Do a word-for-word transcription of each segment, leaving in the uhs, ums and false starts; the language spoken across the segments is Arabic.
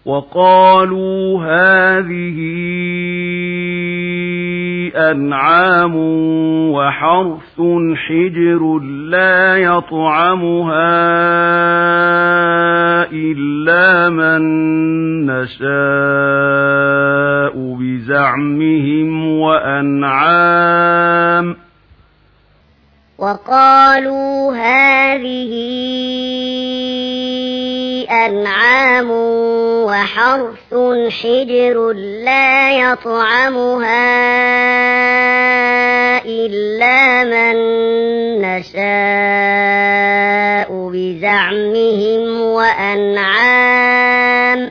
وقالوا هذه أنعام وحرث حجر لا يطعمها إلا من نشاء بزعمهم وأنعام وقالوا هذه أنعام وحرث حجر لا يطعمها إلا من نشاء بزعمهم وأنعام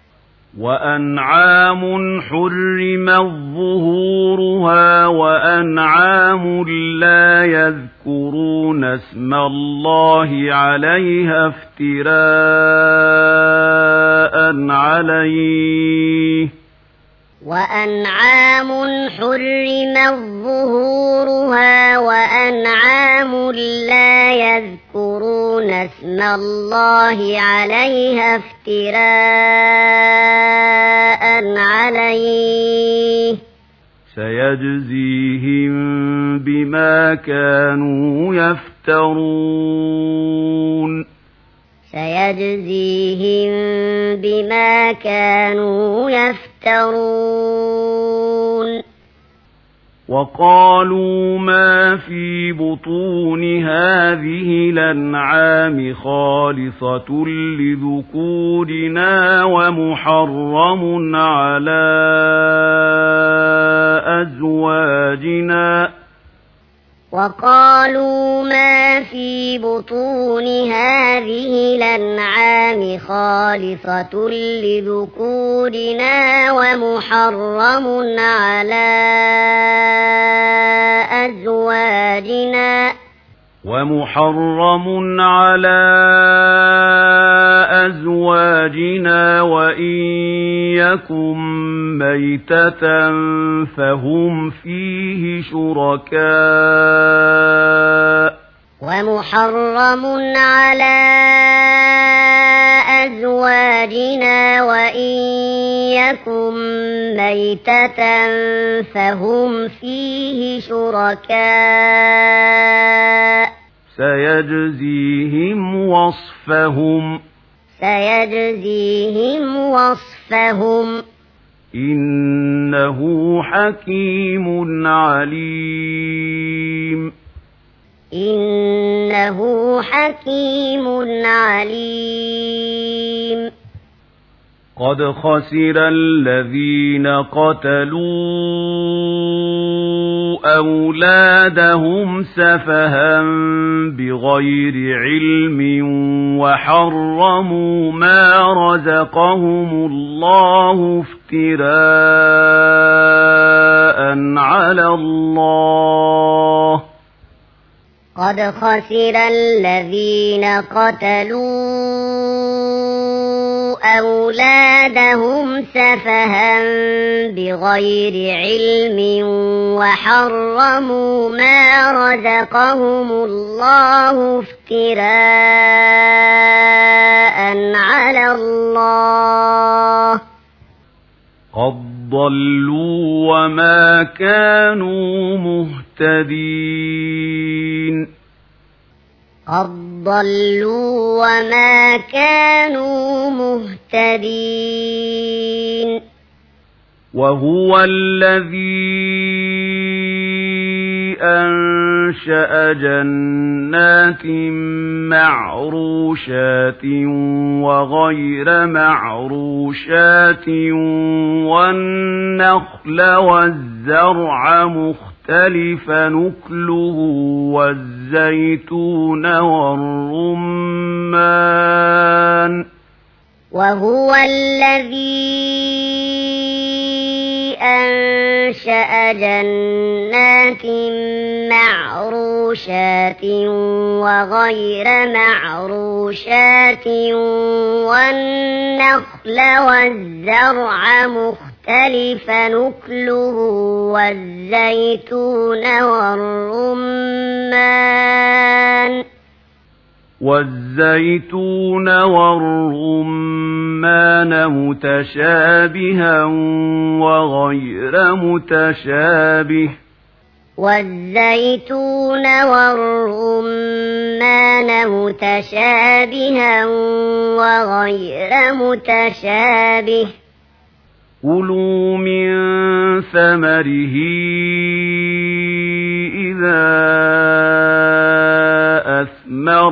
وأنعام حرمت ظهورها وأنعام لا يذكرون اسم الله عليها افتراء عليه وأنعام حرمت ظهورها وأنعام لا يذكرون اسم الله عليها افتراء عليه سيجزيهم بما كانوا يفترون سيجزيهم بما كانوا يفترون وقالوا ما في بطون هذه الأنعام خالصة لذكورنا ومحرم على أزواجنا وقالوا ما في بطون هذه الأنعام خالصة لذكورنا ومحرم على أزواجنا ومحرم على أزواجنا وإن يكن ميتة فهم فيه شركاء ومحرم على أزواجنا وإن يكن ميتة فهم فيه شركاء سيجزيهم وصفهم سيجزيهم وصفهم إنه حكيم عليم إنه حكيم عليم قد خسر الذين قتلوا أولادهم سفها بغير علم وحرموا ما رزقهم الله افتراء على الله قد خسر الذين قتلوا أولادهم سفها بغير علم وحرموا ما رزقهم الله افتراء على الله قد ضلوا وما كانوا مهتدين قد ضلوا وما كانوا مهتدين وهو الذي أنشأ جنات معروشات وغير معروشات والنخل والزرع مختلفا نكله والزيتون والرمان وهو الذي أنشأ جنات معروشات وغير معروشات والنخل والزرع مختلفا نكله والزيتون والرمان والزيتون والرمان متشابها وغير متشابه والزيتون والرمان متشابها وغير متشابه كلوا من ثمره إذا أثمر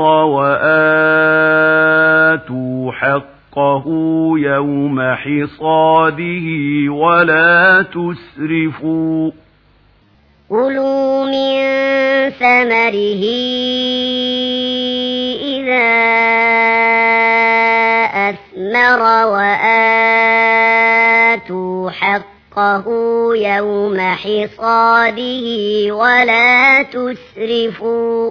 وآتوا حقه يوم حصاده ولا تسرفوا كلوا من ثمره إذا أثمر وآتوا حقه يوم حصاده ولا تسرفوا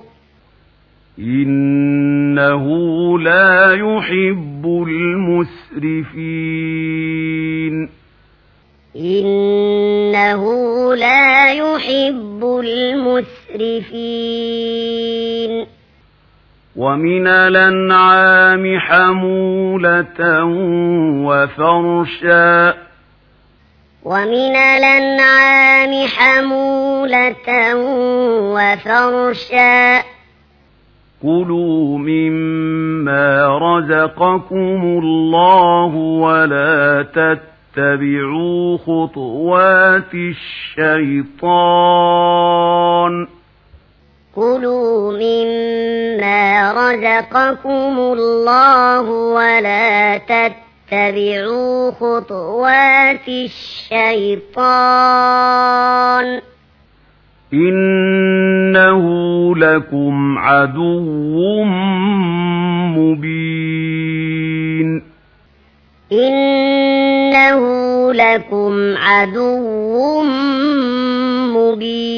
إنه لا يحب المسرفين إنه لا يحب المسرفين ومن الأنعام حمولة وفرشا ومن الأنعام حمولة وفرشا كلوا مما رزقكم الله ولا تتبعوا خطوات الشيطان كلوا مما رزقكم الله ولا تتبعوا خطوات الشيطان إنه لكم عدو مبين إنه لكم عدو مبين